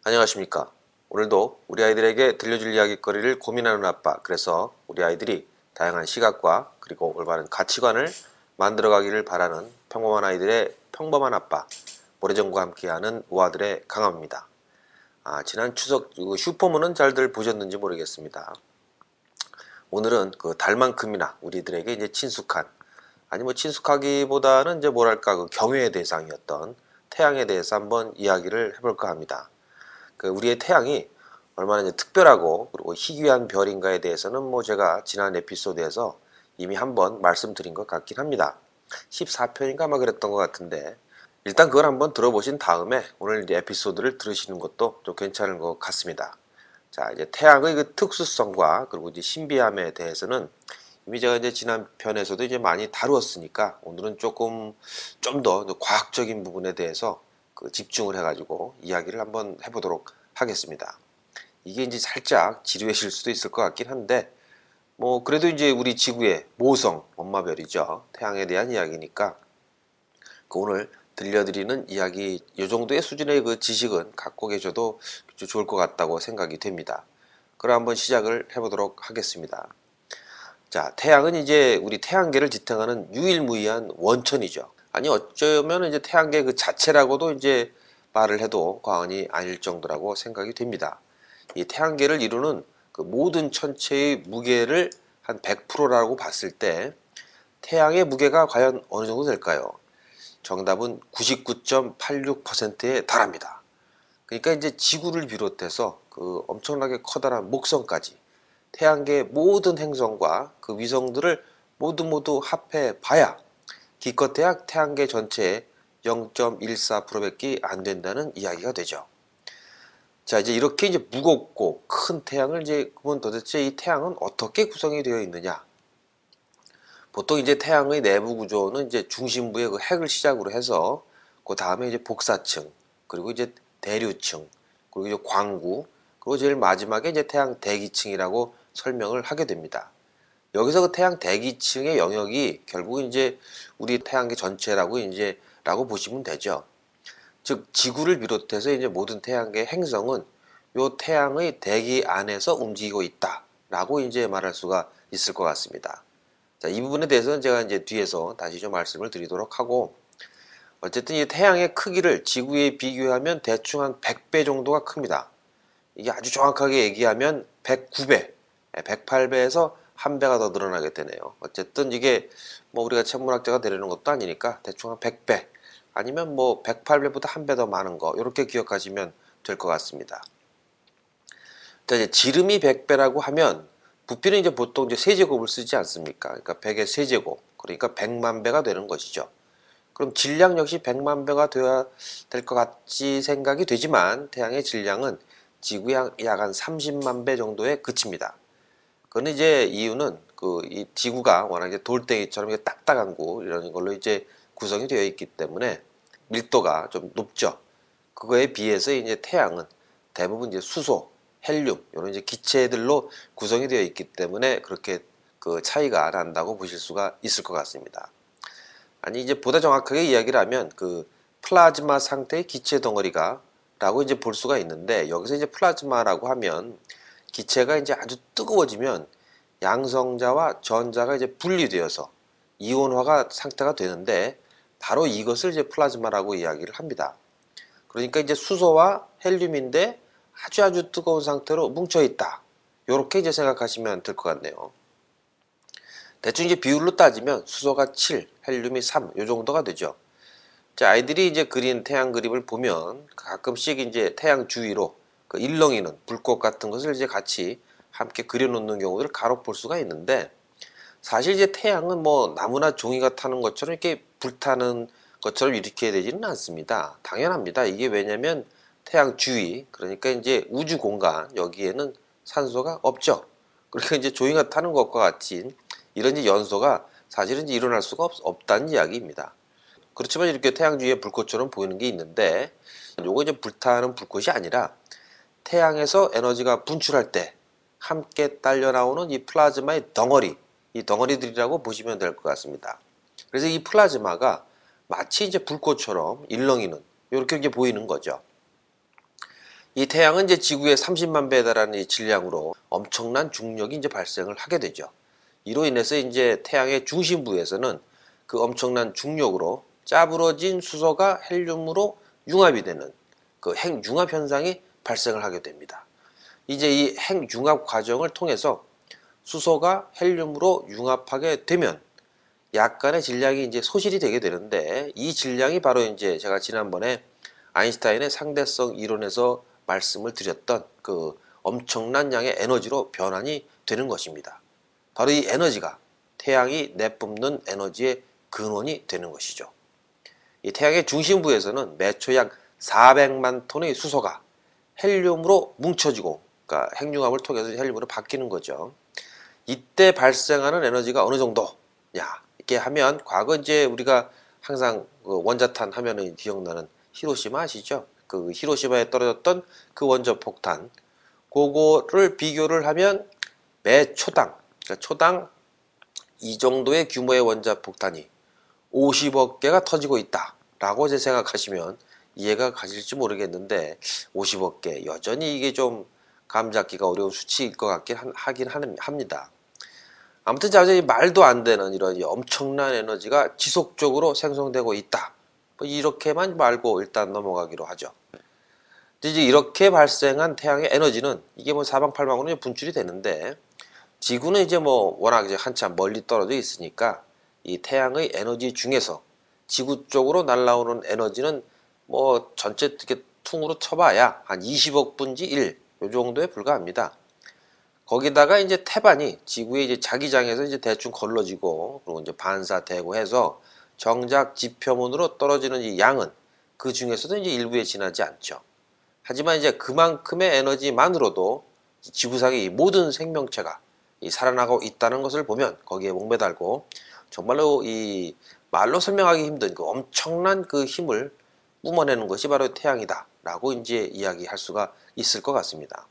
안녕하십니까. 오늘도 우리 아이들에게 들려줄 이야기거리를 고민하는 아빠, 그래서 우리 아이들이 다양한 시각과 그리고 올바른 가치관을 만들어가기를 바라는 평범한 아이들의 평범한 아빠, 모래정과 함께하는 우아들의 강함입니다. 지난 추석 슈퍼문은 잘들 보셨는지 모르겠습니다. 오늘은 그 달만큼이나 우리들에게 이제 친숙한, 아니 뭐 친숙하기보다는 이제 뭐랄까 그 경외의 대상이었던 태양에 대해서 한번 이야기를 해볼까 합니다. 그 우리의 태양이 얼마나 이제 특별하고 그리고 희귀한 별인가에 대해서는 뭐 제가 지난 에피소드에서 이미 한번 말씀드린 것 같긴 합니다. 14편인가 아마 그랬던 것 같은데 일단 그걸 한번 들어보신 다음에 오늘 이제 에피소드를 들으시는 것도 좀 괜찮은 것 같습니다. 자, 이제 태양의 그 특수성과 그리고 이제 신비함에 대해서는 이미 제가 이제 지난 편에서도 이제 많이 다루었으니까 오늘은 조금 좀 더 과학적인 부분에 대해서 그 집중을 해가지고 이야기를 한번 해보도록 하겠습니다. 이게 이제 살짝 지루해질 수도 있을 것 같긴 한데 뭐 그래도 이제 우리 지구의 모성 엄마별이죠. 태양에 대한 이야기니까 그 오늘 들려드리는 이야기 이 정도의 수준의 그 지식은 갖고 계셔도 좋을 것 같다고 생각이 됩니다. 그럼 한번 시작을 해보도록 하겠습니다. 자, 태양은 이제 우리 태양계를 지탱하는 유일무이한 원천이죠. 아니 어쩌면 이제 태양계 그 자체라고도 이제 말을 해도 과언이 아닐 정도라고 생각이 됩니다. 이 태양계를 이루는 그 모든 천체의 무게를 한 100%라고 봤을 때 태양의 무게가 과연 어느 정도 될까요? 정답은 99.86%에 달합니다. 그러니까 이제 지구를 비롯해서 그 엄청나게 커다란 목성까지 태양계의 모든 행성과 그 위성들을 모두 합해 봐야 기껏해야 태양계 전체의 0.14%밖에 안 된다는 이야기가 되죠. 자, 이제 이렇게 이제 무겁고 큰 태양을 이제 그러면 도대체 이 태양은 어떻게 구성이 되어 있느냐? 보통 이제 태양의 내부 구조는 이제 중심부의 그 핵을 시작으로 해서 그 다음에 이제 복사층, 그리고 이제 대류층, 그리고 이제 광구, 그리고 제일 마지막에 이제 태양 대기층이라고 설명을 하게 됩니다. 여기서 그 태양 대기층의 영역이 결국은 이제 우리 태양계 전체라고 이제 라고 보시면 되죠. 즉 지구를 비롯해서 이제 모든 태양계 행성은 요 태양의 대기 안에서 움직이고 있다라고 이제 말할 수가 있을 것 같습니다. 자, 이 부분에 대해서는 제가 이제 뒤에서 다시 좀 말씀을 드리도록 하고, 어쨌든 이 태양의 크기를 지구에 비교하면 대충 한 100배 정도가 큽니다. 이게 아주 정확하게 얘기하면 109배, 108배에서 한 배가 더 늘어나게 되네요. 어쨌든 이게 뭐 우리가 천문학자가 되려는 것도 아니니까 대충 한 100배 아니면 뭐 108배보다 한 배 더 많은 거 이렇게 기억하시면 될 것 같습니다. 자, 이제 지름이 100배라고 하면 부피는 이제 보통 이제 세제곱을 쓰지 않습니까? 그러니까 100의 세제곱, 그러니까 100만 배가 되는 것이죠. 그럼 질량 역시 100만 배가 되어야 될 것 같이 생각이 되지만 태양의 질량은 지구의 약 한 30만 배 정도에 그칩니다. 그건 이제 이유는 그 이 지구가 워낙 이제 돌덩이처럼 이게 딱딱한 구 이런 걸로 이제 구성이 되어 있기 때문에 밀도가 좀 높죠. 그거에 비해서 이제 태양은 대부분 이제 수소, 헬륨 이런 이제 기체들로 구성이 되어 있기 때문에 그렇게 그 차이가 난다고 보실 수가 있을 것 같습니다. 아니 이제 보다 정확하게 이야기를 하면 그 플라즈마 상태의 기체 덩어리가 라고 이제 볼 수가 있는데, 여기서 이제 플라즈마라고 하면 기체가 이제 아주 뜨거워지면 양성자와 전자가 이제 분리되어서 이온화가 상태가 되는데 바로 이것을 이제 플라즈마라고 이야기를 합니다. 그러니까 이제 수소와 헬륨인데 아주 뜨거운 상태로 뭉쳐 있다. 이렇게 이제 생각하시면 될 것 같네요. 대충 이제 비율로 따지면 수소가 7, 헬륨이 3, 요 정도가 되죠. 자, 아이들이 이제 그린 태양 그림을 보면 가끔씩 이제 태양 주위로 그 일렁이는 불꽃 같은 것을 이제 같이 함께 그려놓는 경우를 간혹 볼 수가 있는데, 사실 이제 태양은 뭐 나무나 종이가 타는 것처럼 이렇게 불타는 것처럼 일으켜야 되지는 않습니다. 당연합니다. 이게 왜냐면 태양 주위, 그러니까 이제 우주 공간, 여기에는 산소가 없죠. 그러니까 이제 종이가 타는 것과 같이 이런 이제 연소가 사실은 이제 일어날 수가 없다는 이야기입니다. 그렇지만 이렇게 태양 주위에 불꽃처럼 보이는 게 있는데, 요거 이제 불타는 불꽃이 아니라 태양에서 에너지가 분출할 때 함께 딸려 나오는 이 플라즈마의 덩어리, 이 덩어리들이라고 보시면 될 것 같습니다. 그래서 이 플라즈마가 마치 이제 불꽃처럼 일렁이는 이렇게 이제 보이는 거죠. 이 태양은 이제 지구의 30만 배에 달하는 이 질량으로 엄청난 중력이 이제 발생을 하게 되죠. 이로 인해서 이제 태양의 중심부에서는 그 엄청난 중력으로 짜부러진 수소가 헬륨으로 융합이 되는 그 핵융합 현상이 발생을 하게 됩니다. 이제 이 핵융합 과정을 통해서 수소가 헬륨으로 융합하게 되면 약간의 질량이 이제 소실이 되게 되는데, 이 질량이 바로 이제 제가 지난번에 아인슈타인의 상대성 이론에서 말씀을 드렸던 그 엄청난 양의 에너지로 변환이 되는 것입니다. 바로 이 에너지가 태양이 내뿜는 에너지의 근원이 되는 것이죠. 이 태양의 중심부에서는 매초 약 400만 톤의 수소가 헬륨으로 뭉쳐지고, 그러니까 핵융합을 통해서 헬륨으로 바뀌는 거죠. 이때 발생하는 에너지가 어느 정도냐, 이렇게 하면, 과거 이제 우리가 항상 그 원자탄 하면은 기억나는 히로시마 아시죠? 그 히로시마에 떨어졌던 그 원자 폭탄, 그거를 비교를 하면 매 초당, 그러니까 초당 이 정도의 규모의 원자 폭탄이 50억 개가 터지고 있다라고 이제 생각하시면 이해가 가실지 모르겠는데, 50억 개 여전히 이게 좀 감 잡기가 어려운 수치일 것 같긴 하긴 합니다. 아무튼 자세히 말도 안 되는 이런 엄청난 에너지가 지속적으로 생성되고 있다, 뭐 이렇게만 말고 일단 넘어가기로 하죠. 이제 이렇게 발생한 태양의 에너지는 이게 뭐 사방팔방으로 분출이 되는데, 지구는 이제 뭐 워낙 이제 한참 멀리 떨어져 있으니까 이 태양의 에너지 중에서 지구 쪽으로 날아오는 에너지는 뭐 전체 이렇게 퉁으로 쳐봐야 한 20억 분지 1, 요 정도에 불과합니다. 거기다가 이제 태반이 지구의 이제 자기장에서 이제 대충 걸러지고, 그리고 이제 반사되고 해서 정작 지표면으로 떨어지는 이 양은 그 중에서도 이제 일부에 지나지 않죠. 하지만 이제 그만큼의 에너지만으로도 지구상의 이 모든 생명체가 살아나고 있다는 것을 보면 거기에 목매달고, 정말로 이 말로 설명하기 힘든 그 엄청난 그 힘을 뿜어내는 것이 바로 태양이다 라고 이제 이야기할 수가 있을 것 같습니다.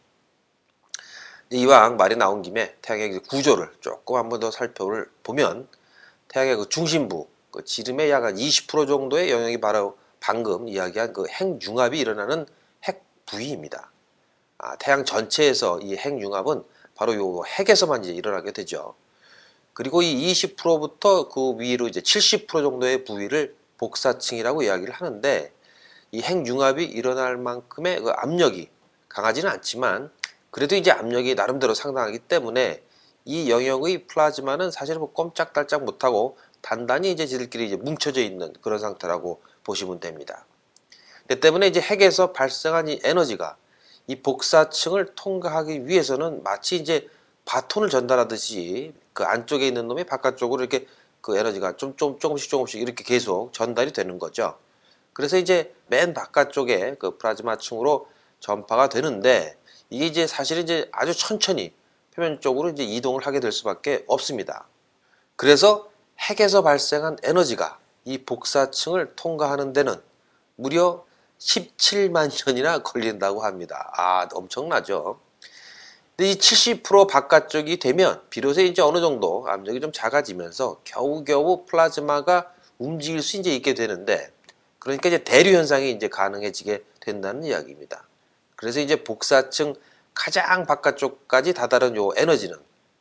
이왕 말이 나온 김에 태양의 구조를 조금 한번 더 살펴보면, 태양의 그 중심부, 그 지름의 약 한 20% 정도의 영역이 바로 방금 이야기한 그 핵융합이 일어나는 핵 부위입니다. 태양 전체에서 이 핵융합은 바로 요 핵에서만 이제 일어나게 되죠. 그리고 이 20%부터 그 위로 이제 70% 정도의 부위를 복사층이라고 이야기를 하는데, 이 핵융합이 일어날 만큼의 그 압력이 강하지는 않지만 그래도 이제 압력이 나름대로 상당하기 때문에 이 영역의 플라즈마는 사실 뭐 꼼짝달짝 못하고 단단히 이제 지들끼리 이제 뭉쳐져 있는 그런 상태라고 보시면 됩니다. 그 때문에 이제 핵에서 발생한 이 에너지가 이 복사층을 통과하기 위해서는 마치 이제 바톤을 전달하듯이 그 안쪽에 있는 놈이 바깥쪽으로 이렇게 그 에너지가 조금씩 이렇게 계속 전달이 되는 거죠. 그래서 이제 맨 바깥쪽에 그 플라즈마층으로 전파가 되는데, 이게 이제 사실은 이제 아주 천천히 표면 쪽으로 이제 이동을 하게 될 수밖에 없습니다. 그래서 핵에서 발생한 에너지가 이 복사층을 통과하는 데는 무려 17만 년이나 걸린다고 합니다. 엄청나죠. 근데 이 70% 바깥쪽이 되면 비로소 이제 어느 정도 압력이 좀 작아지면서 겨우겨우 플라즈마가 움직일 수 이제 있게 되는데, 그러니까 이제 대류 현상이 이제 가능해지게 된다는 이야기입니다. 그래서 이제 복사층 가장 바깥쪽까지 다다른 요 에너지는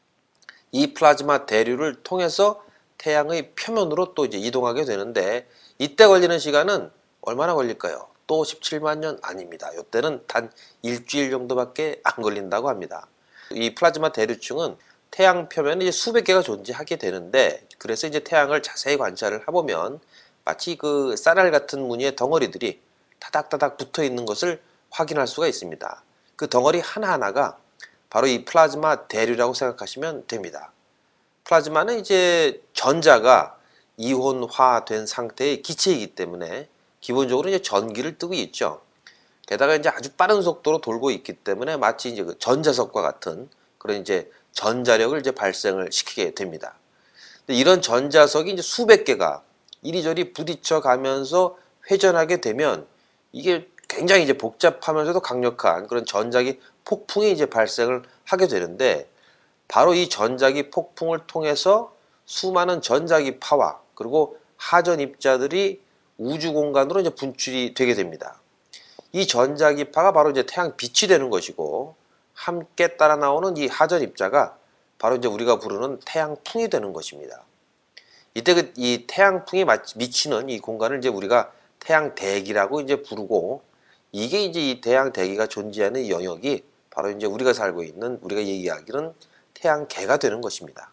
이 플라즈마 대류를 통해서 태양의 표면으로 또 이제 이동하게 되는데, 이때 걸리는 시간은 얼마나 걸릴까요? 또 17만 년 아닙니다. 이때는 단 일주일 정도밖에 안 걸린다고 합니다. 이 플라즈마 대류층은 태양 표면에 이제 수백 개가 존재하게 되는데, 그래서 이제 태양을 자세히 관찰을 해보면 마치 그 쌀알 같은 무늬의 덩어리들이 타닥타닥 붙어 있는 것을 확인할 수가 있습니다. 그 덩어리 하나하나가 바로 이 플라즈마 대류라고 생각하시면 됩니다. 플라즈마는 이제 전자가 이온화된 상태의 기체이기 때문에 기본적으로 이제 전기를 띠고 있죠. 게다가 이제 아주 빠른 속도로 돌고 있기 때문에 마치 이제 그 전자석과 같은 그런 이제 전자력을 이제 발생을 시키게 됩니다. 근데 이런 전자석이 이제 수백 개가 이리저리 부딪혀 가면서 회전하게 되면 이게 굉장히 이제 복잡하면서도 강력한 그런 전자기 폭풍이 이제 발생을 하게 되는데, 바로 이 전자기 폭풍을 통해서 수많은 전자기 파와 그리고 하전 입자들이 우주 공간으로 이제 분출이 되게 됩니다. 이 전자기파가 바로 이제 태양 빛이 되는 것이고, 함께 따라 나오는 이 하전 입자가 바로 이제 우리가 부르는 태양풍이 되는 것입니다. 이때 이 태양풍이 미치는 이 공간을 이제 우리가 태양대기라고 이제 부르고, 이게 이제 이 태양대기가 존재하는 영역이 바로 이제 우리가 살고 있는, 우리가 얘기하기는 태양계가 되는 것입니다.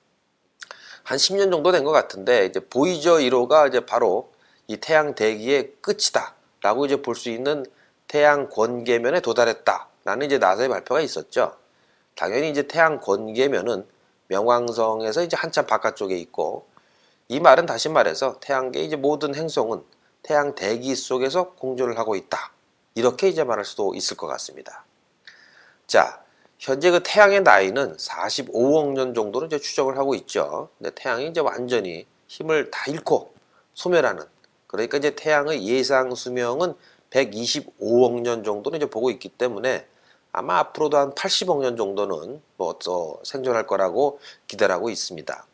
한 10년 정도 된 것 같은데, 이제 보이저 1호가 이제 바로 이 태양대기의 끝이다라고 이제 볼 수 있는 태양 권계면에 도달했다라는 이제 나사의 발표가 있었죠. 당연히 이제 태양 권계면은 명왕성에서 이제 한참 바깥쪽에 있고, 이 말은 다시 말해서 태양계의 이제 모든 행성은 태양 대기 속에서 공존을 하고 있다. 이렇게 이제 말할 수도 있을 것 같습니다. 자, 현재 그 태양의 나이는 45억 년 정도로 이제 추정을 하고 있죠. 근데 태양이 이제 완전히 힘을 다 잃고 소멸하는, 그러니까 이제 태양의 예상 수명은 125억 년 정도는 이제 보고 있기 때문에 아마 앞으로도 한 80억 년 정도는 뭐 더 생존할 거라고 기대하고 있습니다.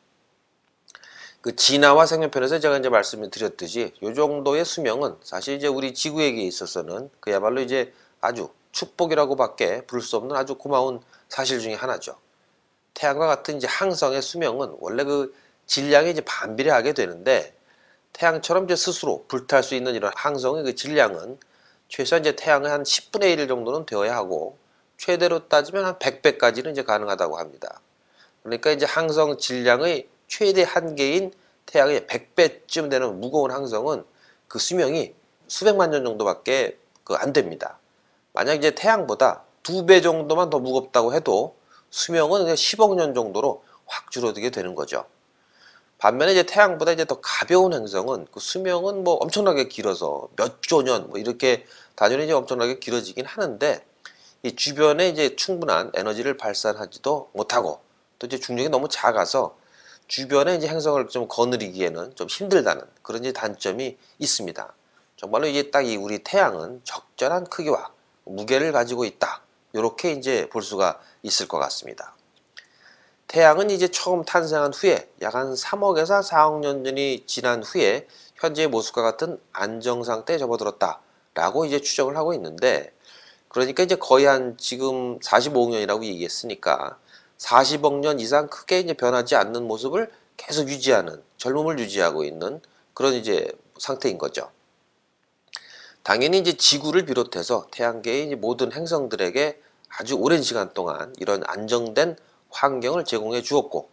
그 진화와 생명편에서 제가 이제 말씀을 드렸듯이 이 정도의 수명은 사실 이제 우리 지구에게 있어서는 그야말로 이제 아주 축복이라고밖에 부를 수 없는 아주 고마운 사실 중에 하나죠. 태양과 같은 이제 항성의 수명은 원래 그 질량이 이제 반비례하게 되는데, 태양처럼 이제 스스로 불탈 수 있는 이런 항성의 그 질량은 최소한 이제 태양의 한 10분의 1 정도는 되어야 하고, 최대로 따지면 한 100배까지는 이제 가능하다고 합니다. 그러니까 이제 항성 질량의 최대 한계인 태양의 100배쯤 되는 무거운 항성은 그 수명이 수백만 년 정도밖에 안 됩니다. 만약 이제 태양보다 2배 정도만 더 무겁다고 해도 수명은 그냥 10억 년 정도로 확 줄어들게 되는 거죠. 반면에 이제 태양보다 이제 더 가벼운 행성은 그 수명은 뭐 엄청나게 길어서 몇 조 년 뭐 이렇게 단연히 이제 엄청나게 길어지긴 하는데, 이 주변에 이제 충분한 에너지를 발산하지도 못하고, 또 이제 중력이 너무 작아서 주변에 이제 행성을 좀 거느리기에는 좀 힘들다는 그런 이제 단점이 있습니다. 정말로 이제 딱 이 우리 태양은 적절한 크기와 무게를 가지고 있다, 이렇게 이제 볼 수가 있을 것 같습니다. 태양은 이제 처음 탄생한 후에 약 한 3억에서 4억 년 전이 지난 후에 현재의 모습과 같은 안정 상태에 접어들었다라고 이제 추정을 하고 있는데, 그러니까 이제 거의 한 지금 45억 년이라고 얘기했으니까 40억 년 이상 크게 이제 변하지 않는 모습을 계속 유지하는, 젊음을 유지하고 있는 그런 이제 상태인 거죠. 당연히 이제 지구를 비롯해서 태양계의 이제 모든 행성들에게 아주 오랜 시간 동안 이런 안정된 환경을 제공해 주었고,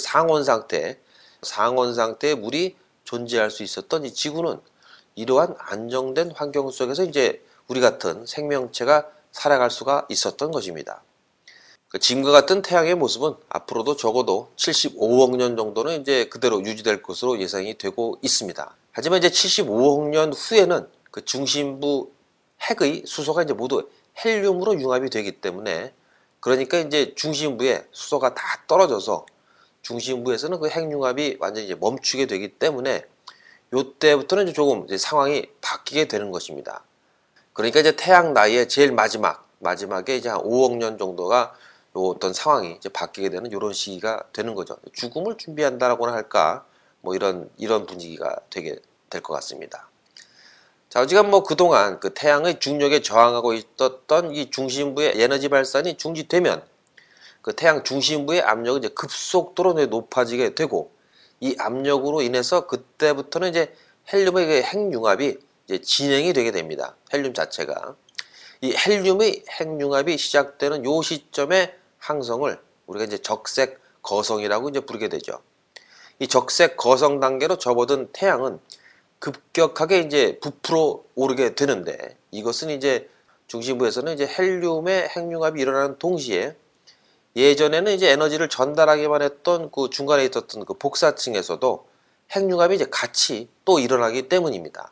상온 상태의 물이 존재할 수 있었던 이 지구는 이러한 안정된 환경 속에서 이제 우리 같은 생명체가 살아갈 수가 있었던 것입니다. 지금과 같은 태양의 모습은 앞으로도 적어도 75억 년 정도는 이제 그대로 유지될 것으로 예상이 되고 있습니다. 하지만 이제 75억 년 후에는 그 중심부 핵의 수소가 이제 모두 헬륨으로 융합이 되기 때문에, 그러니까 이제 중심부에 수소가 다 떨어져서 중심부에서는 그 핵융합이 완전히 이제 멈추게 되기 때문에 요때부터는 이제 조금 이제 상황이 바뀌게 되는 것입니다. 그러니까 이제 태양 나이의 제일 마지막에 이제 한 5억 년 정도가 요 어떤 상황이 이제 바뀌게 되는 이런 시기가 되는 거죠. 죽음을 준비한다라고나 할까, 뭐 이런 분위기가 되게 될 것 같습니다. 자, 어지간 뭐 그동안 그 태양의 중력에 저항하고 있었던 이 중심부의 에너지 발산이 중지되면 그 태양 중심부의 압력은 이제 급속도로 높아지게 되고, 이 압력으로 인해서 그때부터는 이제 헬륨의 그 핵융합이 이제 진행이 되게 됩니다. 헬륨 자체가. 이 헬륨의 핵융합이 시작되는 요 시점에 항성을 우리가 이제 적색 거성이라고 이제 부르게 되죠. 이 적색 거성 단계로 접어든 태양은 급격하게 이제 부풀어 오르게 되는데, 이것은 이제 중심부에서는 이제 헬륨의 핵융합이 일어나는 동시에 예전에는 이제 에너지를 전달하기만 했던 그 중간에 있었던 그 복사층에서도 핵융합이 이제 같이 또 일어나기 때문입니다.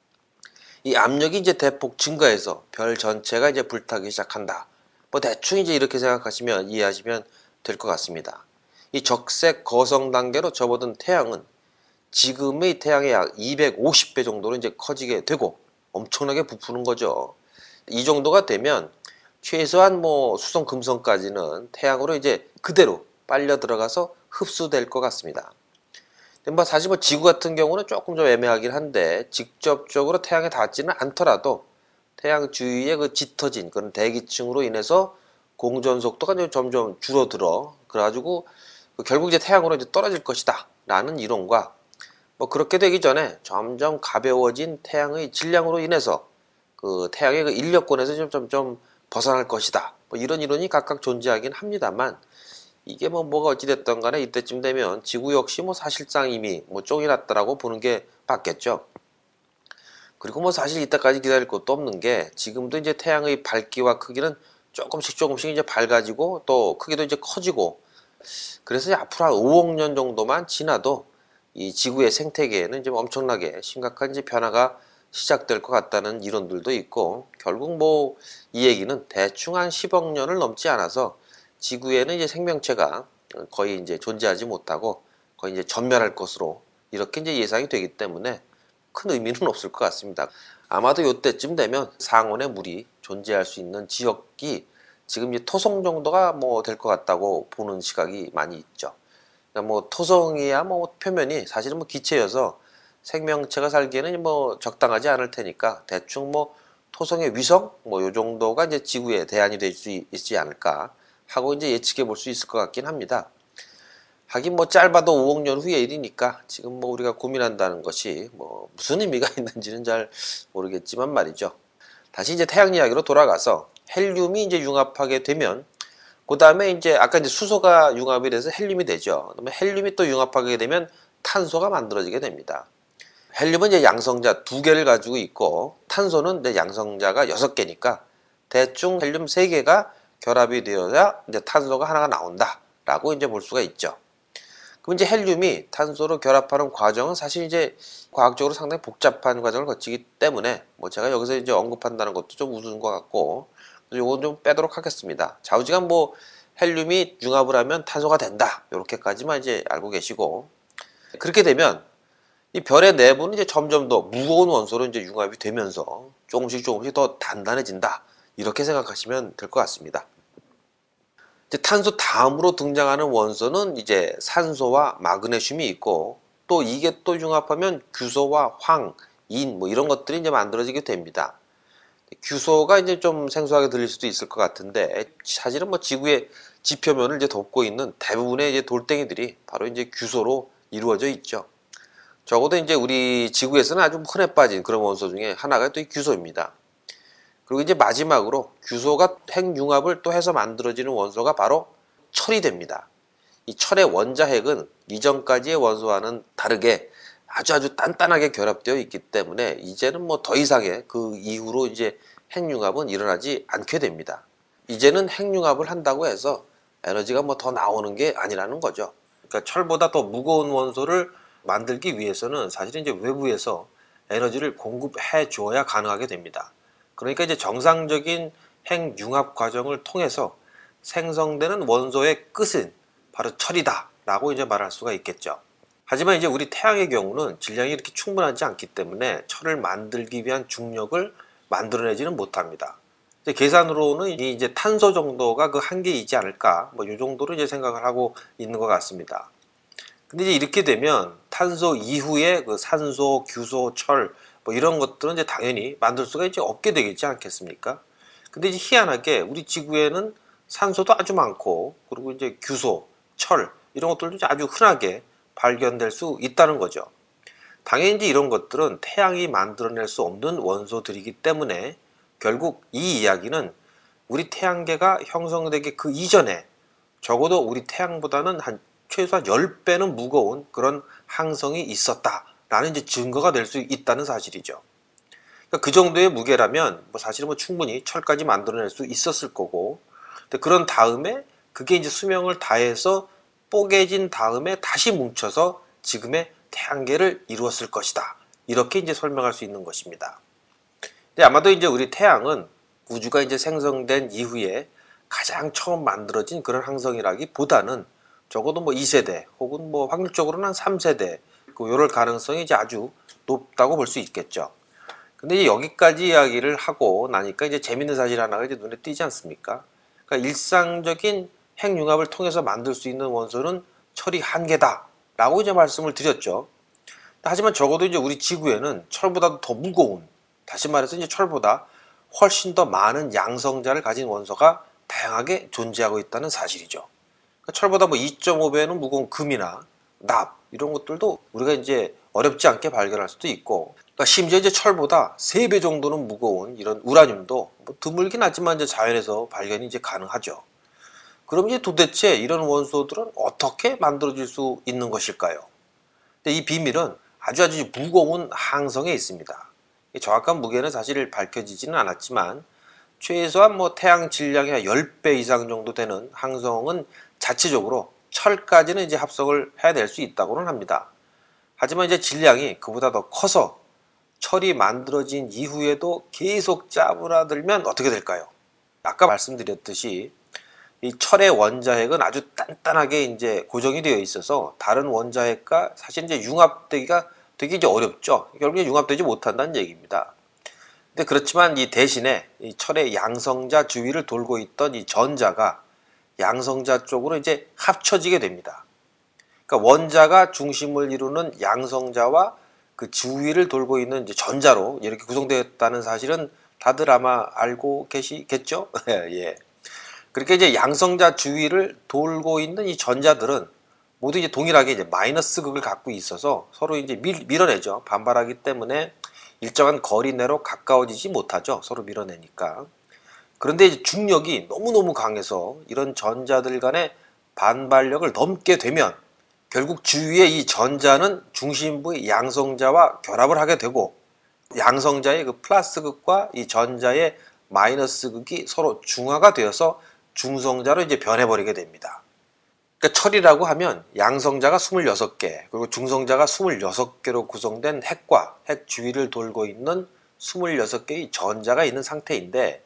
이 압력이 이제 대폭 증가해서 별 전체가 이제 불타기 시작한다. 뭐 대충 이제 이렇게 생각하시면 이해하시면 될 것 같습니다. 이 적색 거성 단계로 접어든 태양은 지금의 태양의 약 250배 정도로 이제 커지게 되고 엄청나게 부푸는 거죠. 이 정도가 되면 최소한 뭐 수성, 금성까지는 태양으로 이제 그대로 빨려 들어가서 흡수될 것 같습니다. 뭐 사실 뭐 지구 같은 경우는 조금 좀 애매하긴 한데 직접적으로 태양에 닿지는 않더라도 태양 주위에 그 짙어진 그런 대기층으로 인해서 공전 속도가 이제 점점 줄어들어. 그래가지고 결국 이제 태양으로 이제 떨어질 것이다 라는 이론과, 뭐 그렇게 되기 전에 점점 가벼워진 태양의 질량으로 인해서 그 태양의 그 인력권에서 점점 벗어날 것이다, 뭐 이런 이론이 각각 존재하긴 합니다만, 이게 뭐가 어찌됐든 간에 이때쯤 되면 지구 역시 뭐 사실상 이미 뭐 쫑이 났다라고 보는 게 맞겠죠. 그리고 뭐 사실 이때까지 기다릴 것도 없는 게, 지금도 이제 태양의 밝기와 크기는 조금씩 이제 밝아지고 또 크기도 이제 커지고, 그래서 앞으로 한 5억 년 정도만 지나도 이 지구의 생태계에는 좀 엄청나게 심각한 이제 변화가 시작될 것 같다는 이론들도 있고, 결국 뭐 이 얘기는 대충 한 10억 년을 넘지 않아서 지구에는 이제 생명체가 거의 이제 존재하지 못하고 거의 이제 전멸할 것으로 이렇게 이제 예상이 되기 때문에 큰 의미는 없을 것 같습니다. 아마도 이때쯤 되면 상온의 물이 존재할 수 있는 지역이 지금 이제 토성 정도가 뭐 될 것 같다고 보는 시각이 많이 있죠. 그러니까 뭐 토성이야 뭐 표면이 사실은 뭐 기체여서 생명체가 살기에는 뭐 적당하지 않을 테니까 대충 뭐 토성의 위성 뭐 요 정도가 이제 지구의 대안이 될 수 있지 않을까 하고 이제 예측해 볼 수 있을 것 같긴 합니다. 하긴 뭐 짧아도 5억 년 후의 일이니까 지금 뭐 우리가 고민한다는 것이 뭐 무슨 의미가 있는지는 잘 모르겠지만 말이죠. 다시 이제 태양 이야기로 돌아가서 헬륨이 이제 융합하게 되면, 그 다음에 이제 아까 이제 수소가 융합이 돼서 헬륨이 되죠. 그러면 헬륨이 또 융합하게 되면 탄소가 만들어지게 됩니다. 헬륨은 이제 양성자 2개를 가지고 있고, 탄소는 이제 양성자가 6개니까 대충 헬륨 3개가 결합이 되어야 이제 탄소가 하나가 나온다라고 이제 볼 수가 있죠. 그럼 이제 헬륨이 탄소로 결합하는 과정은 사실 이제 과학적으로 상당히 복잡한 과정을 거치기 때문에 뭐 제가 여기서 이제 언급한다는 것도 좀 우스운 것 같고, 요건 좀 빼도록 하겠습니다. 좌우지간 뭐 헬륨이 융합을 하면 탄소가 된다, 이렇게까지만 이제 알고 계시고, 그렇게 되면 이 별의 내부는 이제 점점 더 무거운 원소로 이제 융합이 되면서 조금씩 더 단단해진다, 이렇게 생각하시면 될 것 같습니다. 이제 탄소 다음으로 등장하는 원소는 이제 산소와 마그네슘이 있고, 또 이게 또 융합하면 규소와 황, 인 뭐 이런 것들이 이제 만들어지게 됩니다. 규소가 이제 좀 생소하게 들릴 수도 있을 것 같은데, 사실은 뭐 지구의 지표면을 이제 덮고 있는 대부분의 이제 돌덩이들이 바로 이제 규소로 이루어져 있죠. 적어도 이제 우리 지구에서는 아주 흔해 빠진 그런 원소 중에 하나가 또 이 규소입니다. 그리고 이제 마지막으로 규소가 핵융합을 또 해서 만들어지는 원소가 바로 철이 됩니다. 이 철의 원자핵은 이전까지의 원소와는 다르게 아주 단단하게 결합되어 있기 때문에 이제는 뭐 더 이상의 그 이후로 이제 핵융합은 일어나지 않게 됩니다. 이제는 핵융합을 한다고 해서 에너지가 뭐 더 나오는 게 아니라는 거죠. 그러니까 철보다 더 무거운 원소를 만들기 위해서는 사실은 이제 외부에서 에너지를 공급해 줘야 가능하게 됩니다. 그러니까 이제 정상적인 핵융합 과정을 통해서 생성되는 원소의 끝은 바로 철이다 라고 이제 말할 수가 있겠죠. 하지만 이제 우리 태양의 경우는 질량이 이렇게 충분하지 않기 때문에 철을 만들기 위한 중력을 만들어내지는 못합니다. 이제 계산으로는 이제 탄소 정도가 그 한계이지 않을까, 뭐 이 정도로 이제 생각을 하고 있는 것 같습니다. 근데 이제 이렇게 되면 탄소 이후에 그 산소, 규소, 철 뭐 이런 것들은 이제 당연히 만들 수가 이제 없게 되겠지 않겠습니까? 근데 이제 희한하게 우리 지구에는 산소도 아주 많고, 그리고 이제 규소, 철 이런 것들도 아주 흔하게 발견될 수 있다는 거죠. 당연히 이제 이런 것들은 태양이 만들어낼 수 없는 원소들이기 때문에 결국 이 이야기는 우리 태양계가 형성되기 그 이전에 적어도 우리 태양보다는 최소한 10배는 무거운 그런 항성이 있었다라는 이제 증거가 될 수 있다는 사실이죠. 그러니까 그 정도의 무게라면 뭐 사실은 뭐 충분히 철까지 만들어낼 수 있었을 거고, 근데 그런 다음에 그게 이제 수명을 다해서 뽀개진 다음에 다시 뭉쳐서 지금의 태양계를 이루었을 것이다, 이렇게 이제 설명할 수 있는 것입니다. 근데 아마도 이제 우리 태양은 우주가 이제 생성된 이후에 가장 처음 만들어진 그런 항성이라기보다는 적어도 뭐 2세대 혹은 뭐 확률적으로는 한 3세대 요럴 가능성이 이제 아주 높다고 볼 수 있겠죠. 근데 이제 여기까지 이야기를 하고 나니까 이제 재밌는 사실 하나가 이제 눈에 띄지 않습니까? 그러니까 일상적인 핵융합을 통해서 만들 수 있는 원소는 철이 한계다 라고 이제 말씀을 드렸죠. 하지만 적어도 이제 우리 지구에는 철보다도 더 무거운, 다시 말해서 이제 철보다 훨씬 더 많은 양성자를 가진 원소가 다양하게 존재하고 있다는 사실이죠. 그러니까 철보다 뭐 2.5배는 무거운 금이나 납 이런 것들도 우리가 이제 어렵지 않게 발견할 수도 있고, 그러니까 심지어 이제 철보다 3배 정도는 무거운 이런 우라늄도 뭐 드물긴 하지만 이제 자연에서 발견이 이제 가능하죠. 그럼 이제 도대체 이런 원소들은 어떻게 만들어질 수 있는 것일까요? 근데 이 비밀은 아주 무거운 항성에 있습니다. 정확한 무게는 사실 밝혀지지는 않았지만 최소한 뭐 태양 질량의 10배 이상 정도 되는 항성은 자체적으로 철까지는 이제 합성을 해낼 수 있다고는 합니다. 하지만 이제 질량이 그보다 더 커서 철이 만들어진 이후에도 계속 짜부라들면 어떻게 될까요? 아까 말씀드렸듯이 이 철의 원자핵은 아주 단단하게 이제 고정이 되어 있어서 다른 원자핵과 사실 이제 융합되기가 되게 이제 어렵죠. 결국에 융합되지 못한다는 얘기입니다. 근데 그렇지만 이 대신에 이 철의 양성자 주위를 돌고 있던 이 전자가 양성자 쪽으로 이제 합쳐지게 됩니다. 그러니까 원자가 중심을 이루는 양성자와 그 주위를 돌고 있는 이제 전자로 이렇게 구성되었다는 사실은 다들 아마 알고 계시겠죠? 예. 그렇게 이제 양성자 주위를 돌고 있는 이 전자들은 모두 이제 동일하게 이제 마이너스 극을 갖고 있어서 서로 이제 밀어내죠. 반발하기 때문에 일정한 거리 내로 가까워지지 못하죠. 서로 밀어내니까. 그런데 이제 중력이 너무너무 강해서 이런 전자들 간의 반발력을 넘게 되면 결국 주위의 이 전자는 중심부의 양성자와 결합을 하게 되고, 양성자의 그 플러스 극과 이 전자의 마이너스 극이 서로 중화가 되어서 중성자로 이제 변해버리게 됩니다. 그러니까 철이라고 하면 양성자가 26개, 그리고 중성자가 26개로 구성된 핵과 핵 주위를 돌고 있는 26개의 전자가 있는 상태인데,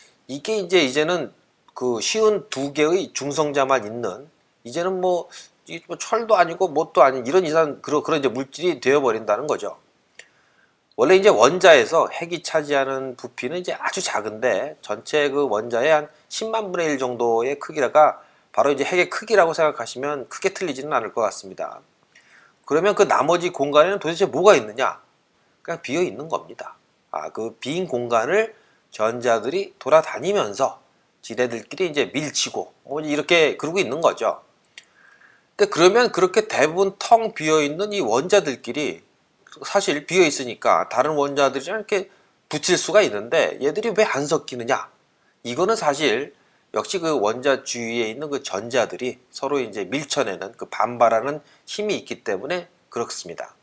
이게 이제는 그 쉬운 2개의 중성자만 있는, 이제는 뭐 철도 아니고 뭣도 아닌 이런 이상 그런 이제 물질이 되어버린다는 거죠. 원래 이제 원자에서 핵이 차지하는 부피는 이제 아주 작은데 전체 그 원자의 한 10만 분의 1 정도의 크기가 바로 이제 핵의 크기라고 생각하시면 크게 틀리지는 않을 것 같습니다. 그러면 그 나머지 공간에는 도대체 뭐가 있느냐? 그냥 비어 있는 겁니다. 그 빈 공간을 전자들이 돌아다니면서 지네들끼리 이제 밀치고 뭐 이렇게 그러고 있는 거죠. 근데 그러면 그렇게 대부분 텅 비어 있는 이 원자들끼리 사실 비어 있으니까 다른 원자들이랑 이렇게 붙일 수가 있는데 얘들이 왜 안 섞이느냐? 이거는 사실 역시 그 원자 주위에 있는 그 전자들이 서로 이제 밀쳐내는 그 반발하는 힘이 있기 때문에 그렇습니다.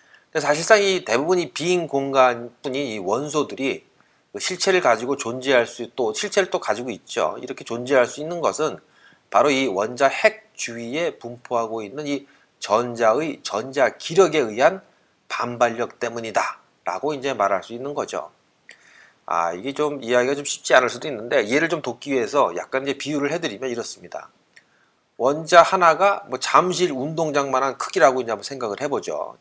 사실상 이 대부분 이 빈 공간뿐인 이 원소들이 그 실체를 가지고 존재할 수, 또 실체를 또 가지고 있죠. 이렇게 존재할 수 있는 것은 바로 이 원자 핵 주위에 분포하고 있는 이 전자의 전자 기력에 의한 반발력 때문이다 라고 이제 말할 수 있는 거죠. 이게 좀 이해하기가 좀 쉽지 않을 수도 있는데, 얘를 좀 돕기 위해서 약간 이제 비유를 해드리면 이렇습니다. 원자 하나가 뭐 잠실 운동장만한 크기라고 이제 한번 생각을 해보죠.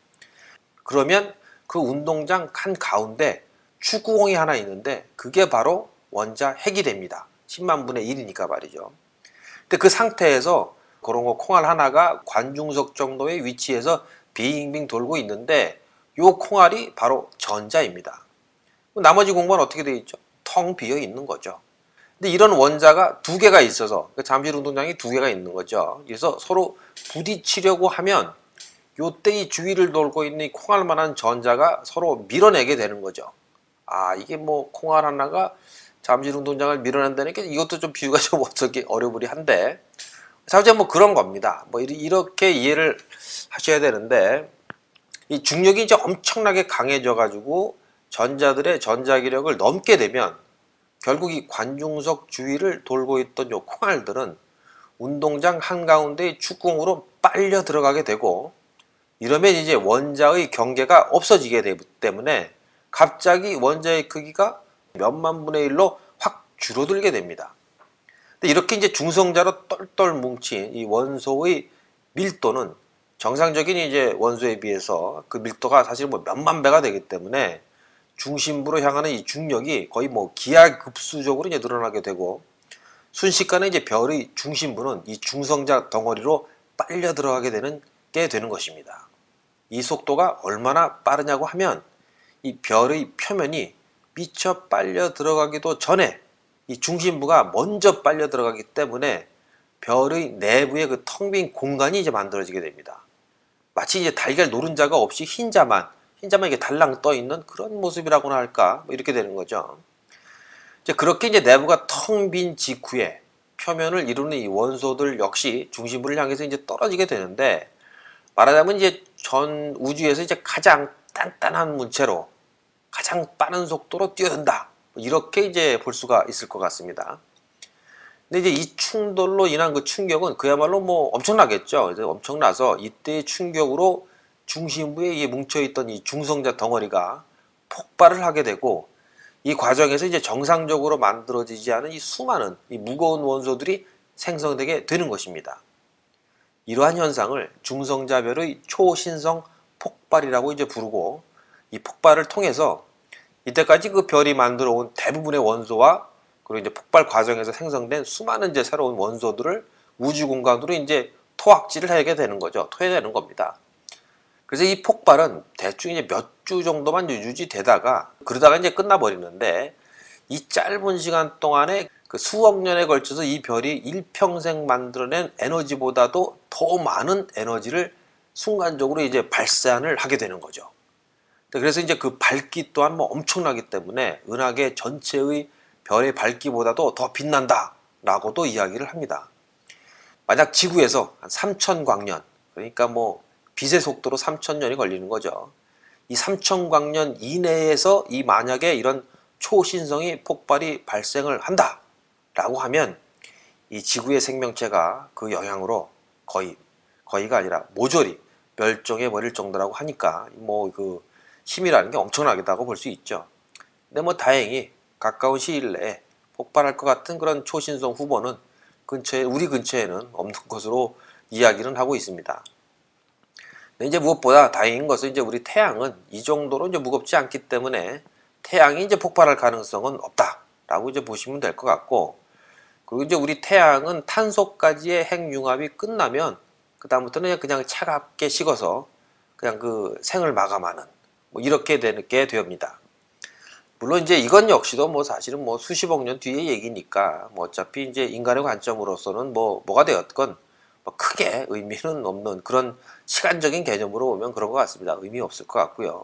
그러면 그 운동장 한 가운데 축구공이 하나 있는데 그게 바로 원자 핵이 됩니다. 10만 분의 1이니까 말이죠. 근데 그 상태에서 그런 거 콩알 하나가 관중석 정도의 위치에서 빙빙 돌고 있는데 요 콩알이 바로 전자입니다. 나머지 공간은 어떻게 되어 있죠? 텅 비어 있는 거죠. 근데 이런 원자가 2개가 있어서 잠실 운동장이 2개가 있는 거죠. 그래서 서로 부딪히려고 하면 요때 이 주위를 돌고 있는 이 콩알만한 전자가 서로 밀어내게 되는 거죠. 이게 뭐 콩알 하나가 잠실 운동장을 밀어낸다니까 이것도 좀 비유가 좀 어떻게 어려부리한데, 사실 뭐 그런 겁니다. 뭐 이렇게 이해를 하셔야 되는데, 이 중력이 이제 엄청나게 강해져 가지고 전자들의 전자기력을 넘게 되면 결국 이 관중석 주위를 돌고 있던 요 콩알들은 운동장 한가운데의 축구공으로 빨려 들어가게 되고, 이러면 이제 원자의 경계가 없어지게 되기 때문에 갑자기 원자의 크기가 몇만 분의 1로 확 줄어들게 됩니다. 근데 이렇게 이제 중성자로 똘똘 뭉친 이 원소의 밀도는 정상적인 이제 원소에 비해서 그 밀도가 사실 뭐 몇만 배가 되기 때문에 중심부로 향하는 이 중력이 거의 뭐 기하급수적으로 이제 늘어나게 되고, 순식간에 이제 별의 중심부는 이 중성자 덩어리로 빨려 들어가게 되는 것입니다. 이 속도가 얼마나 빠르냐고 하면 이 별의 표면이 미처 빨려 들어가기도 전에 이 중심부가 먼저 빨려 들어가기 때문에 별의 내부에 그 텅 빈 공간이 이제 만들어지게 됩니다. 마치 이제 달걀 노른자가 없이 흰자만 이게 달랑 떠 있는 그런 모습이라고나 할까, 뭐 이렇게 되는 거죠. 이제 그렇게 이제 내부가 텅 빈 직후에 표면을 이루는 이 원소들 역시 중심부를 향해서 이제 떨어지게 되는데, 말하자면 이제 전 우주에서 이제 가장 단단한 물체로 가장 빠른 속도로 뛰어든다, 이렇게 이제 볼 수가 있을 것 같습니다. 근데 이제 이 충돌로 인한 그 충격은 그야말로 뭐 엄청나겠죠. 그래서 엄청나서 이때의 충격으로 중심부에 뭉쳐있던 이 중성자 덩어리가 폭발을 하게 되고, 이 과정에서 이제 정상적으로 만들어지지 않은 이 수많은 이 무거운 원소들이 생성되게 되는 것입니다. 이러한 현상을 중성자별의 초신성 폭발이라고 이제 부르고, 이 폭발을 통해서 이때까지 그 별이 만들어 온 대부분의 원소와 그리고 이제 폭발 과정에서 생성된 수많은 이제 새로운 원소들을 우주 공간으로 이제 토악질을 하게 되는 거죠. 토해내는 겁니다. 그래서 이 폭발은 대충 이제 몇 주 정도만 유지되다가 그러다가 이제 끝나버리는데, 이 짧은 시간 동안에 그 수억 년에 걸쳐서 이 별이 일평생 만들어낸 에너지보다도 더 많은 에너지를 순간적으로 이제 발산을 하게 되는 거죠. 그래서 이제 그 밝기 또한 뭐 엄청나기 때문에 은하계 전체의 별의 밝기보다도 더 빛난다 라고도 이야기를 합니다. 만약 지구에서 한 3000광년, 그러니까 뭐 빛의 속도로 3000년이 걸리는 거죠. 이 3000광년 이내에서 이 만약에 이런 초신성이 폭발이 발생을 한다 라고 하면 이 지구의 생명체가 그 영향으로 거의가 아니라 모조리 멸종해 버릴 정도라고 하니까 뭐 그 힘이라는 게 엄청나겠다고 볼 수 있죠. 근데 뭐 다행히 가까운 시일 내에 폭발할 것 같은 그런 초신성 후보는 우리 근처에는 없는 것으로 이야기는 하고 있습니다. 근데 이제 무엇보다 다행인 것은 이제 우리 태양은 이 정도로 이제 무겁지 않기 때문에 태양이 이제 폭발할 가능성은 없다라고 이제 보시면 될 것 같고, 그리고 이제 우리 태양은 탄소까지의 핵융합이 끝나면 그다음부터는 그냥 차갑게 식어서 그냥 그 생을 마감하는 뭐 이렇게 되게 됩니다. 물론 이제 이건 역시도 뭐 사실은 뭐 수십억 년 뒤의 얘기니까 뭐 어차피 이제 인간의 관점으로서는 뭐가 되었건 뭐 크게 의미는 없는 그런 시간적인 개념으로 보면 그런 것 같습니다. 의미 없을 것 같고요.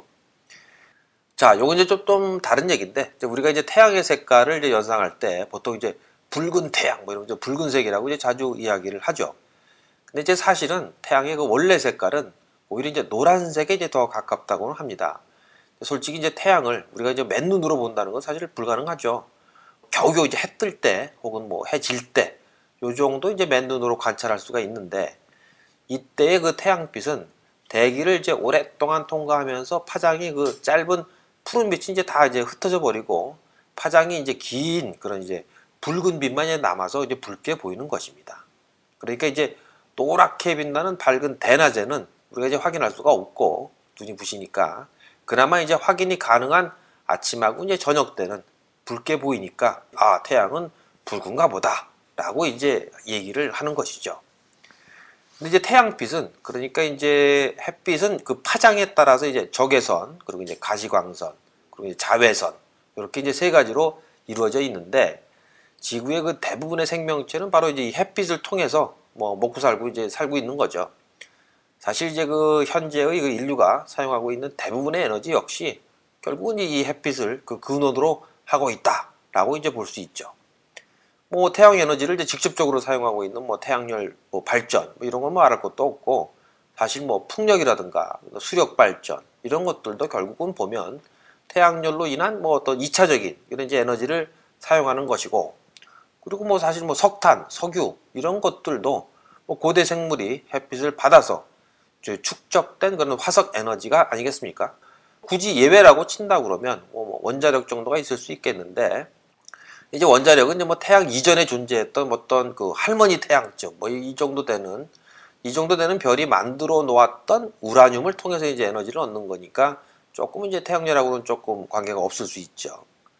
자, 요건 이제 좀 다른 얘기인데, 우리가 이제 태양의 색깔을 이제 연상할 때 보통 이제 붉은 태양 뭐 이런 붉은색이라고 이제 자주 이야기를 하죠. 근데 이제 사실은 태양의 그 원래 색깔은 오히려 이제 노란색에 이제 더 가깝다고 합니다. 솔직히 이제 태양을 우리가 이제 맨눈으로 본다는 건 사실 불가능하죠. 겨우겨우 이제 해 뜰 때 혹은 뭐 해 질 때 요 정도 이제 맨눈으로 관찰할 수가 있는데, 이때의 그 태양빛은 대기를 이제 오랫동안 통과하면서 파장이 그 짧은 푸른 빛이 이제 다 이제 흩어져 버리고 파장이 이제 긴 그런 이제 붉은 빛만 이제 남아서 이제 붉게 보이는 것입니다. 그러니까 이제 노랗게 빛나는 밝은 대낮에는 우리가 이제 확인할 수가 없고 눈이 부시니까, 그나마 이제 확인이 가능한 아침하고 이제 저녁 때는 붉게 보이니까 아, 태양은 붉은가 보다 라고 이제 얘기를 하는 것이죠. 근데 이제 태양빛은, 그러니까 이제 햇빛은 그 파장에 따라서 이제 적외선, 그리고 이제 가시광선, 그리고 이제 자외선, 이렇게 이제 세 가지로 이루어져 있는데, 지구의 그 대부분의 생명체는 바로 이제 이 햇빛을 통해서 뭐 먹고 살고 있는 거죠. 사실 이제 그 현재의 그 인류가 사용하고 있는 대부분의 에너지 역시 결국은 이 햇빛을 그 근원으로 하고 있다라고 이제 볼 수 있죠. 뭐 태양 에너지를 이제 직접적으로 사용하고 있는 뭐 태양열 뭐 발전 뭐 이런 건 뭐 말할 것도 없고, 사실 뭐 풍력이라든가 수력 발전 이런 것들도 결국은 보면 태양열로 인한 뭐 어떤 2차적인 이런 이제 에너지를 사용하는 것이고, 그리고 뭐 사실 뭐 석탄, 석유 이런 것들도 뭐 고대 생물이 햇빛을 받아서 축적된 그런 화석 에너지가 아니겠습니까? 굳이 예외라고 친다 그러면 뭐 원자력 정도가 있을 수 있겠는데, 이제 원자력은 이제 뭐 태양 이전에 존재했던 어떤 그 할머니 태양적 뭐 이 정도 되는 별이 만들어 놓았던 우라늄을 통해서 이제 에너지를 얻는 거니까 조금 이제 태양열하고는 조금 관계가 없을 수 있죠.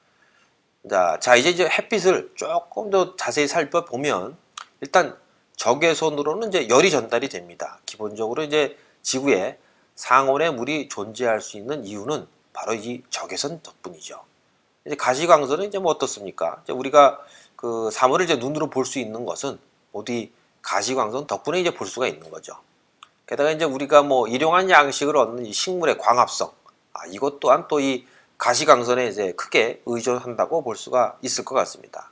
자 이제 햇빛을 조금 더 자세히 살펴보면, 일단 적외선으로는 이제 열이 전달이 됩니다. 기본적으로 이제 지구에 상온의 물이 존재할 수 있는 이유는 바로 이 적외선 덕분이죠. 이제 가시광선은 이제 뭐 어떻습니까? 이제 우리가 그 사물을 이제 눈으로 볼 수 있는 것은 모두 이 가시광선 덕분에 이제 볼 수가 있는 거죠. 게다가 이제 우리가 뭐 일용한 양식을 얻는 이 식물의 광합성, 이것 또한 또 이 가시광선에 이제 크게 의존한다고 볼 수가 있을 것 같습니다.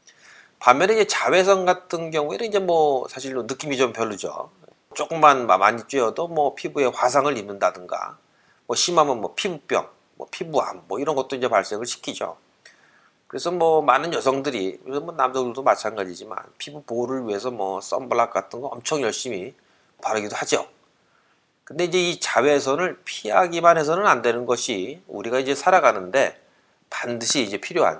반면에 이제 자외선 같은 경우에는 이제 뭐 사실 느낌이 좀 별로죠. 조금만 많이 쬐어도 뭐 피부에 화상을 입는다든가, 뭐 심하면 뭐 피부병, 뭐 피부암, 뭐 이런 것도 이제 발생을 시키죠. 그래서 뭐 많은 여성들이, 뭐 남자들도 마찬가지지만 피부 보호를 위해서 뭐 선블락 같은 거 엄청 열심히 바르기도 하죠. 근데 이제 이 자외선을 피하기만 해서는 안 되는 것이 우리가 이제 살아가는데 반드시 이제 필요한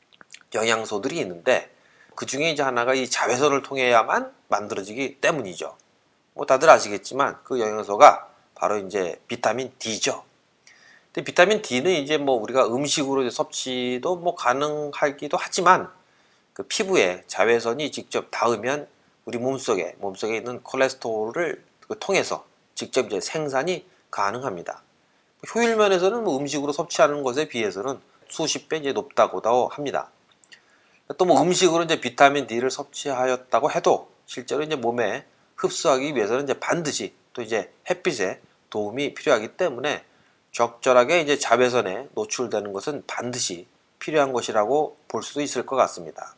영양소들이 있는데, 그 중에 이제 하나가 이 자외선을 통해야만 만들어지기 때문이죠. 뭐 다들 아시겠지만 그 영양소가 바로 이제 비타민 D죠. 근데 비타민 D는 이제 뭐 우리가 음식으로 섭취도 뭐 가능하기도 하지만 그 피부에 자외선이 직접 닿으면 우리 몸속에 있는 콜레스테롤을 통해서 직접 이제 생산이 가능합니다. 효율 면에서는 뭐 음식으로 섭취하는 것에 비해서는 수십 배 이제 높다고도 합니다. 또 뭐 음식으로 이제 비타민 D를 섭취하였다고 해도 실제로 이제 몸에 흡수하기 위해서는 이제 반드시 또 이제 햇빛에 도움이 필요하기 때문에 적절하게 이제 자외선에 노출되는 것은 반드시 필요한 것이라고 볼 수도 있을 것 같습니다.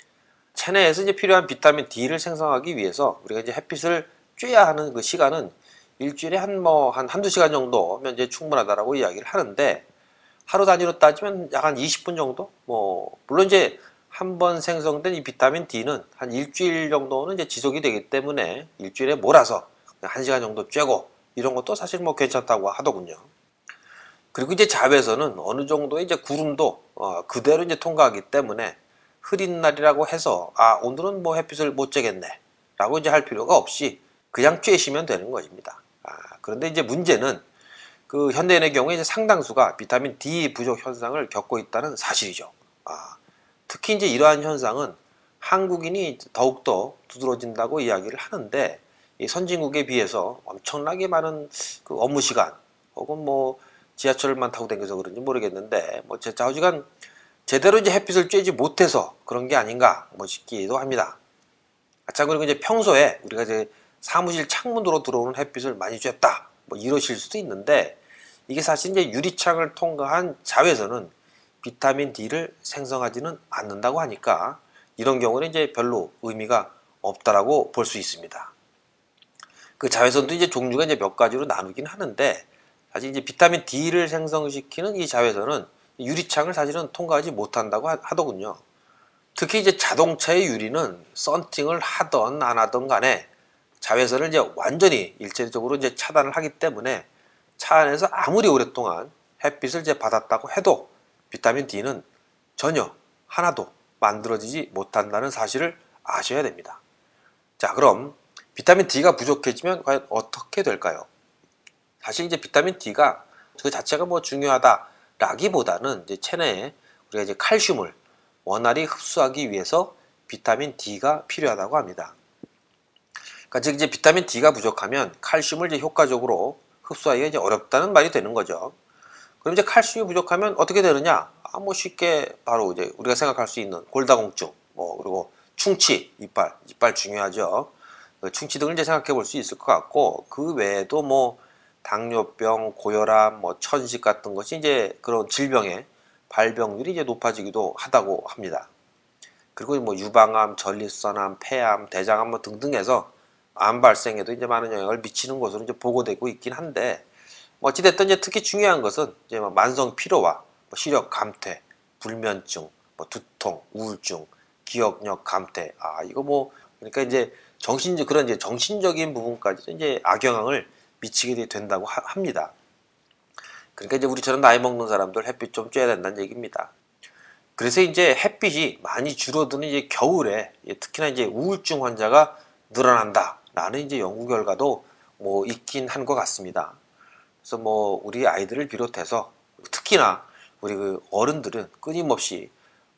체내에서 이제 필요한 비타민 D를 생성하기 위해서 우리가 이제 햇빛을 쬐야 하는 그 시간은 일주일에 한두 시간 정도면 이제 충분하다라고 이야기를 하는데, 하루 단위로 따지면 약 한 20분 정도? 뭐 물론 이제 한 번 생성된 이 비타민 D는 한 일주일 정도는 이제 지속이 되기 때문에 일주일에 몰아서 1시간 정도 쬐고 이런 것도 사실 뭐 괜찮다고 하더군요. 그리고 이제 자외선은 어느 정도의 이제 구름도 그대로 이제 통과하기 때문에 흐린 날이라고 해서 오늘은 뭐 햇빛을 못 쬐겠네 라고 이제 할 필요가 없이 그냥 쬐시면 되는 것입니다. 그런데 이제 문제는 그 현대인의 경우에 이제 상당수가 비타민 D 부족 현상을 겪고 있다는 사실이죠. 특히 이제 이러한 현상은 한국인이 더욱더 두드러진다고 이야기를 하는데, 이 선진국에 비해서 엄청나게 많은 그 업무 시간 혹은 뭐 지하철만 타고 다녀서 그런지 모르겠는데 뭐 좌우지간 제대로 이제 햇빛을 쬐지 못해서 그런 게 아닌가 뭐 싶기도 합니다. 자, 그리고 이제 평소에 우리가 이제 사무실 창문으로 들어오는 햇빛을 많이 쬐다 뭐 이러실 수도 있는데, 이게 사실 이제 유리창을 통과한 자외선은 비타민 D를 생성하지는 않는다고 하니까 이런 경우는 이제 별로 의미가 없다라고 볼 수 있습니다. 그 자외선도 이제 종류가 이제 몇 가지로 나누긴 하는데, 사실 이제 비타민 D를 생성시키는 이 자외선은 유리창을 사실은 통과하지 못한다고 하더군요. 특히 이제 자동차의 유리는 썬팅을 하던 안 하던 간에 자외선을 이제 완전히 일체적으로 이제 차단을 하기 때문에 차 안에서 아무리 오랫동안 햇빛을 이제 받았다고 해도 비타민 D는 전혀 하나도 만들어지지 못한다는 사실을 아셔야 됩니다. 자, 그럼 비타민 D가 부족해지면 과연 어떻게 될까요? 사실 이제 비타민 D가 그 자체가 뭐 중요하다라기보다는 이제 체내에 우리가 이제 칼슘을 원활히 흡수하기 위해서 비타민 D가 필요하다고 합니다. 그러니까 즉 이제 비타민 D가 부족하면 칼슘을 이제 효과적으로 흡수하기가 이제 어렵다는 말이 되는 거죠. 그럼 이제 칼슘이 부족하면 어떻게 되느냐? 뭐 쉽게 바로 이제 우리가 생각할 수 있는 골다공증, 뭐 그리고 충치, 이빨 중요하죠. 그 충치 등을 이제 생각해 볼 수 있을 것 같고, 그 외에도 뭐 당뇨병, 고혈압, 뭐 천식 같은 것이 이제 그런 질병의 발병률이 이제 높아지기도 하다고 합니다. 그리고 뭐 유방암, 전립선암, 폐암, 대장암 뭐 등등해서 암 발생에도 이제 많은 영향을 미치는 것으로 이제 보고되고 있긴 한데, 뭐 어찌됐든 이제 특히 중요한 것은 이제 뭐 만성 피로와 뭐 시력 감퇴, 불면증, 뭐 두통, 우울증, 기억력 감퇴, 이거 뭐 그러니까 이제 그런 이제 정신적인 부분까지도 이제 악영향을 미치게 된다고 합니다. 그러니까 이제 우리처럼 나이 먹는 사람들 햇빛 좀 쬐야 된다는 얘기입니다. 그래서 이제 햇빛이 많이 줄어드는 이제 겨울에 특히나 이제 우울증 환자가 늘어난다라는 이제 연구 결과도 뭐 있긴 한 것 같습니다. 그래서 뭐 우리 아이들을 비롯해서 특히나 우리 그 어른들은 끊임없이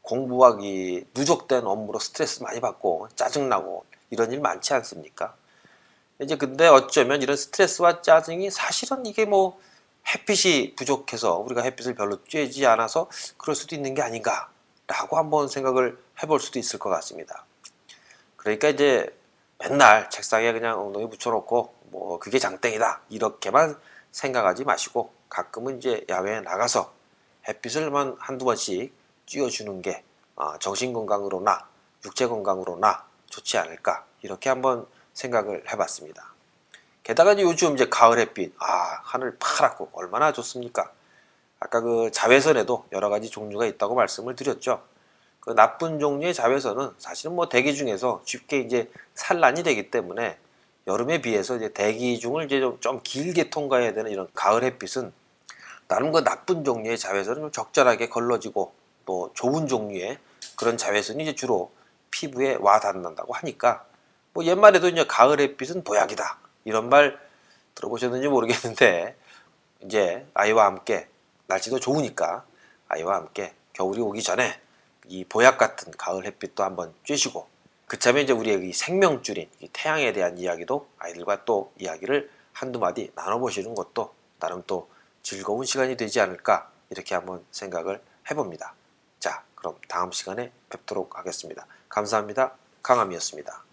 공부하기 누적된 업무로 스트레스 많이 받고 짜증나고 이런 일 많지 않습니까? 이제 근데 어쩌면 이런 스트레스와 짜증이 사실은 이게 뭐 햇빛이 부족해서 우리가 햇빛을 별로 쬐지 않아서 그럴 수도 있는 게 아닌가 라고 한번 생각을 해볼 수도 있을 것 같습니다. 그러니까 이제 맨날 책상에 그냥 엉덩이 붙여놓고 뭐 그게 장땡이다 이렇게만 생각하지 마시고 가끔은 이제 야외에 나가서 햇빛을만 한두 번씩 쬐어주는 게 정신건강으로나 육체건강으로나 좋지 않을까 이렇게 한번 생각을 해봤습니다. 게다가 이제 요즘 이제 가을 햇빛 하늘 파랗고 얼마나 좋습니까? 아까 그 자외선에도 여러 가지 종류가 있다고 말씀을 드렸죠. 그 나쁜 종류의 자외선은 사실은 뭐 대기 중에서 쉽게 이제 산란이 되기 때문에 여름에 비해서 이제 대기 중을 이제 좀 길게 통과해야 되는 이런 가을 햇빛은 나름 그 나쁜 종류의 자외선은 좀 적절하게 걸러지고 또 좋은 종류의 그런 자외선이 이제 주로 피부에 와 닿는다고 하니까 뭐 옛말에도 이제 가을 햇빛은 보약이다 이런 말 들어보셨는지 모르겠는데 이제 아이와 함께 날씨도 좋으니까 아이와 함께 겨울이 오기 전에 이 보약 같은 가을 햇빛도 한번 쬐시고 그참에 이제 우리의 이 생명줄인 이 태양에 대한 이야기도 아이들과 또 이야기를 한두 마디 나눠보시는 것도 나름 또 즐거운 시간이 되지 않을까 이렇게 한번 생각을 해봅니다. 자, 그럼 다음 시간에 뵙도록 하겠습니다. 감사합니다. 강함이었습니다.